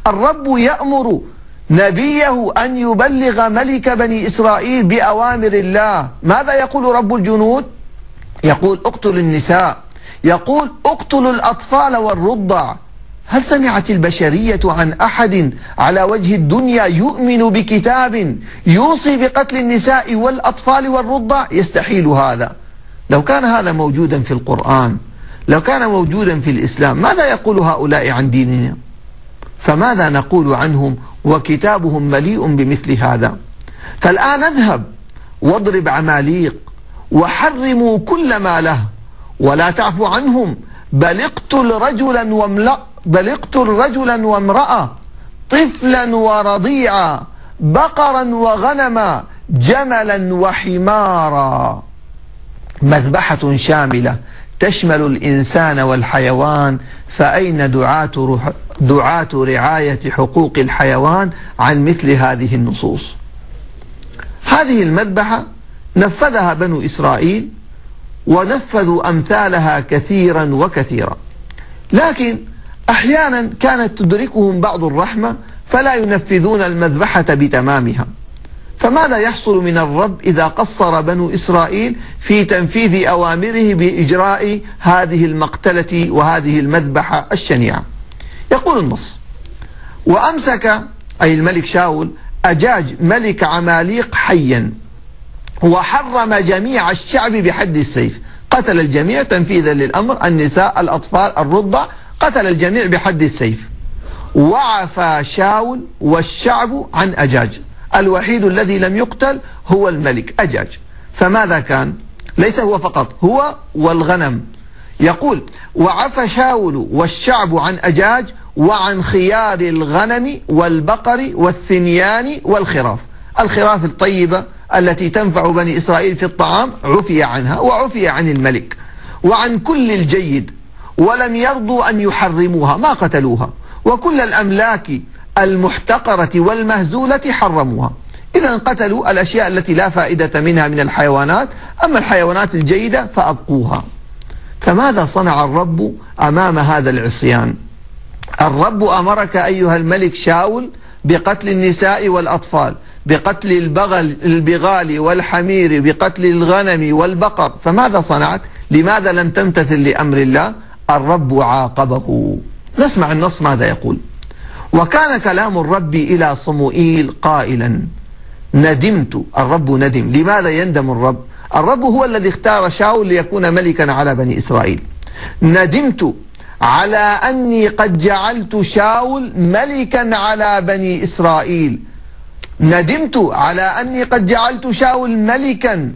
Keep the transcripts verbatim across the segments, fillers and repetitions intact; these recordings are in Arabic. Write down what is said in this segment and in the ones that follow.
الرب يأمر نبيه أن يبلغ ملك بني إسرائيل بأوامر الله. ماذا يقول رب الجنود؟ يقول اقتلوا النساء، يقول اقتلوا الأطفال والرضع. هل سمعت البشرية عن أحد على وجه الدنيا يؤمن بكتاب يوصي بقتل النساء والأطفال والرضع؟ يستحيل هذا. لو كان هذا موجودا في القرآن، لو كان موجودا في الإسلام، ماذا يقول هؤلاء عن ديننا؟ فماذا نقول عنهم وكتابهم مليء بمثل هذا؟ فالآن اذهب واضرب عماليق وحرموا كل ما له ولا تعفو عنهم، بل اقتل رجلا وامرأة بل اقتل رجلا وامرأة، طفلا ورضيعا، بقرا وغنما، جملا وحمارا. مذبحة شاملة تشمل الإنسان والحيوان، فأين دعاة دعاة رعاية حقوق الحيوان عن مثل هذه النصوص؟ هذه المذبحة نفذها بنو إسرائيل، ونفذوا أمثالها كثيرا وكثيرا، لكن أحيانا كانت تدركهم بعض الرحمة فلا ينفذون المذبحة بتمامها. فماذا يحصل من الرب إذا قصر بنو إسرائيل في تنفيذ أوامره بإجراء هذه المقتلة وهذه المذبحة الشنيعة؟ يقول النص: وأمسك أي الملك شاول أجاج ملك عماليق حيا، وحرم جميع الشعب بحد السيف. قتل الجميع تنفيذا للأمر، النساء، الأطفال، الرضع، قتل الجميع بحد السيف. وعفى شاول والشعب عن أجاج. الوحيد الذي لم يقتل هو الملك أجاج. فماذا كان؟ ليس هو فقط، هو والغنم. يقول: وعفى شاول والشعب عن أجاج وعن خيار الغنم والبقر والثنيان والخراف. الخراف الطيبة التي تنفع بني إسرائيل في الطعام عفي عنها، وعفي عن الملك، وعن كل الجيد، ولم يرضوا أن يحرموها، ما قتلوها. وكل الأملاك المحتقرة والمهزولة حرموها. إذا قتلوا الأشياء التي لا فائدة منها من الحيوانات، أما الحيوانات الجيدة فأبقوها. فماذا صنع الرب أمام هذا العصيان؟ الرب أمرك أيها الملك شاول بقتل النساء والأطفال، بقتل البغل البغال والحمير، بقتل الغنم والبقر. فماذا صنعت؟ لماذا لم تمتثل لأمر الله؟ الرب عاقبه. نسمع النص ماذا يقول: وكان كلام الرب إلى صموئيل قائلا: ندمت. الرب ندم. لماذا يندم الرب؟ الرب هو الذي اختار شاول ليكون ملكا على بني إسرائيل. ندمت على أني قد جعلت شاول ملكا على بني إسرائيل. ندمت على أني قد جعلت شاول ملكا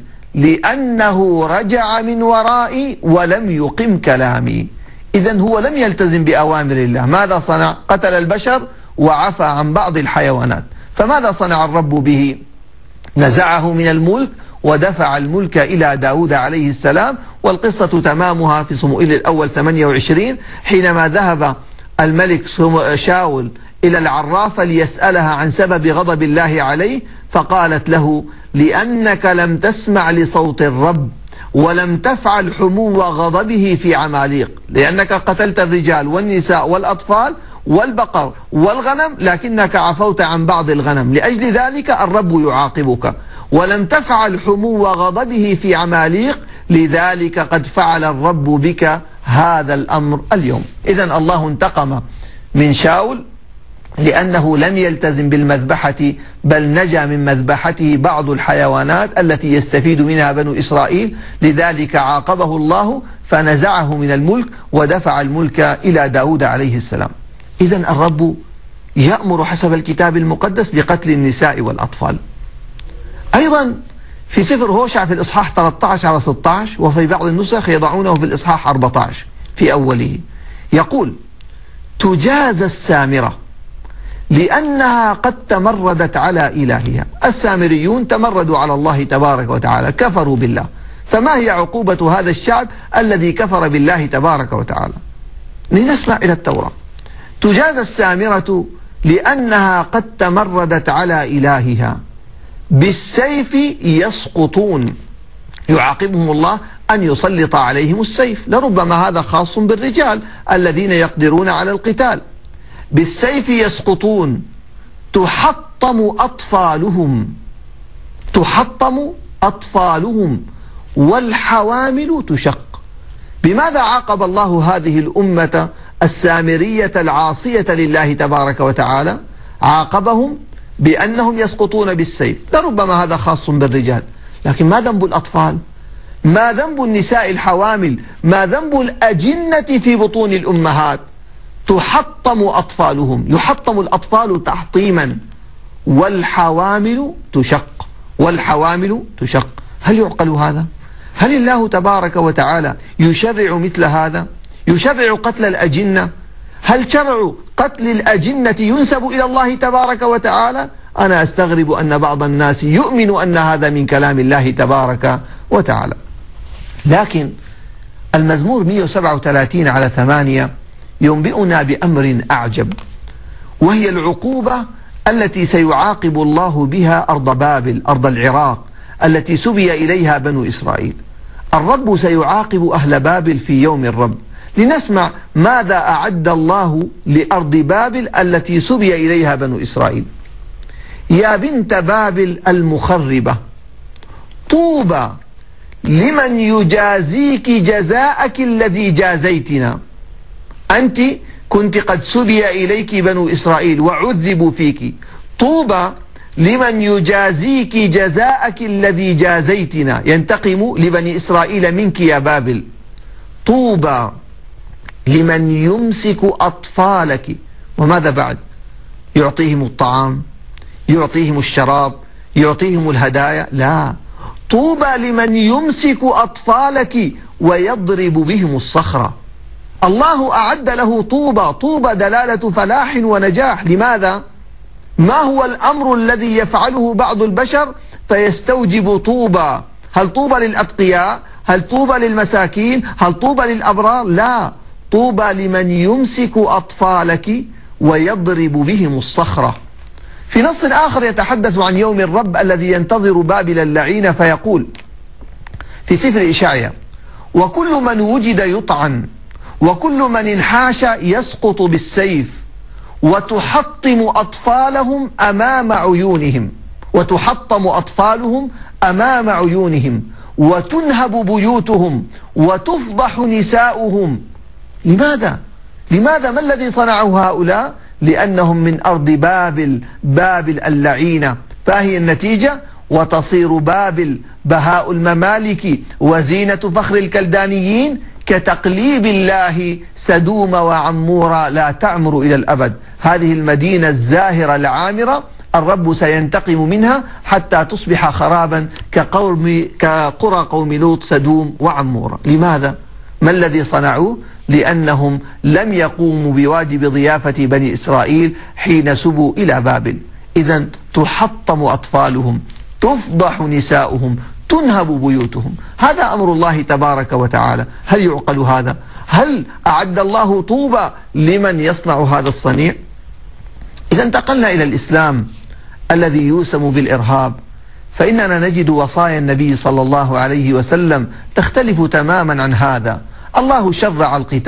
لأنه رجع من ورائي ولم يقم كلامي. إذن هو لم يلتزم بأوامر الله. ماذا صنع؟ قتل البشر وعفى عن بعض الحيوانات. فماذا صنع الرب به؟ نزعه من الملك ودفع الملك إلى داود عليه السلام. والقصة تمامها في صموئيل الأول ثمانية وعشرين، حينما ذهب الملك شاول إلى العرافة ليسألها عن سبب غضب الله عليه، فقالت له: لأنك لم تسمع لصوت الرب ولم تفعل حمو غضبه في عماليق، لأنك قتلت الرجال والنساء والأطفال والبقر والغنم، لكنك عفوت عن بعض الغنم، لأجل ذلك الرب يعاقبك. ولم تفعل حمو غضبه في عماليق، لذلك قد فعل الرب بك هذا الأمر اليوم. إذن الله انتقم من شاول لأنه لم يلتزم بالمذبحة، بل نجا من مذبحته بعض الحيوانات التي يستفيد منها بنو إسرائيل، لذلك عاقبه الله فنزعه من الملك ودفع الملك إلى داود عليه السلام. إذن الرب يأمر حسب الكتاب المقدس بقتل النساء والأطفال. أيضا في سفر هوشع في الإصحاح ثلاثة عشر على ستة عشر، وفي بعض النسخ يضعونه في الإصحاح أربعة عشر في أوله، يقول: تجازى السامرة لأنها قد تمردت على إلهها. السامريون تمردوا على الله تبارك وتعالى، كفروا بالله. فما هي عقوبة هذا الشعب الذي كفر بالله تبارك وتعالى؟ لنسمع إلى التوراة. تجازى السامرة لأنها قد تمردت على إلهها، بالسيف يسقطون. يعاقبهم الله أن يسلط عليهم السيف. لربما هذا خاص بالرجال الذين يقدرون على القتال. بالسيف يسقطون تحطم أطفالهم تحطم أطفالهم والحوامل تشق. بماذا عاقب الله هذه الأمة السامرية العاصية لله تبارك وتعالى؟ عاقبهم بأنهم يسقطون بالسيف. لربما هذا خاص بالرجال، لكن ما ذنب الأطفال؟ ما ذنب النساء الحوامل؟ ما ذنب الأجنة في بطون الأمهات؟ تحطم أطفالهم، يحطم الأطفال تحطيما، والحوامل تشق والحوامل تشق. هل يعقل هذا؟ هل الله تبارك وتعالى يشرع مثل هذا؟ يشرع قتل الأجنة؟ هل شرع قتل الأجنة ينسب إلى الله تبارك وتعالى؟ أنا أستغرب أن بعض الناس يؤمن أن هذا من كلام الله تبارك وتعالى. لكن المزمور مئة وسبعة وثلاثين على ثمانية ينبئنا بأمر أعجب، وهي العقوبة التي سيعاقب الله بها أرض بابل، أرض العراق التي سبي إليها بنو إسرائيل. الرب سيعاقب أهل بابل في يوم الرب. لنسمع ماذا أعد الله لأرض بابل التي سبي إليها بنو إسرائيل. يا بنت بابل المخربة، طوبى لمن يجازيك جزاءك الذي جازيتنا. أنت كنت قد سبي إليك بنو إسرائيل وعذبوا فيك، طوبى لمن يجازيك جزاءك الذي جازيتنا، ينتقم لبني إسرائيل منك يا بابل. طوبى لمن يمسك أطفالك، وماذا بعد؟ يعطيهم الطعام، يعطيهم الشراب، يعطيهم الهدايا؟ لا، طوبى لمن يمسك أطفالك ويضرب بهم الصخرة. الله أعد له طوبى، طوبى دلالة فلاح ونجاح. لماذا؟ ما هو الأمر الذي يفعله بعض البشر فيستوجب طوبى؟ هل طوبى للأتقياء؟ هل طوبى للمساكين؟ هل طوبى للأبرار؟ لا، طوبى لمن يمسك أطفالك ويضرب بهم الصخرة. في نص آخر يتحدث عن يوم الرب الذي ينتظر بابل اللعينة، فيقول في سفر إشعياء: وكل من وجد يطعن، وكل من انحاش يسقط بالسيف، وتحطم أطفالهم أمام عيونهم وتحطم أطفالهم أمام عيونهم وتنهب بيوتهم وتفضح نساؤهم. لماذا؟ لماذا؟ ما الذي صنعه هؤلاء؟ لأنهم من أرض بابل، بابل اللعينة. فهي النتيجة: وتصير بابل بهاء الممالك وزينة فخر الكلدانيين، كتقليب الله سدوم وعمورة لا تعمر إلى الأبد. هذه المدينة الزاهرة العامرة الرب سينتقم منها حتى تصبح خرابا كقوم كقرى قوم لوط سدوم وعمورة. لماذا؟ ما الذي صنعوه؟ لأنهم لم يقوموا بواجب ضيافة بني إسرائيل حين سبوا إلى بابل. إذن تحطم أطفالهم، تفضح نساؤهم، تنهب بيوتهم. هذا أمر الله تبارك وتعالى. هل يعقل هذا؟ هل أعد الله طوبى لمن يصنع هذا الصنيع؟ إذا انتقلنا إلى الإسلام الذي يوسم بالإرهاب، فإننا نجد وصايا النبي صلى الله عليه وسلم تختلف تماما عن هذا. الله شرع القتال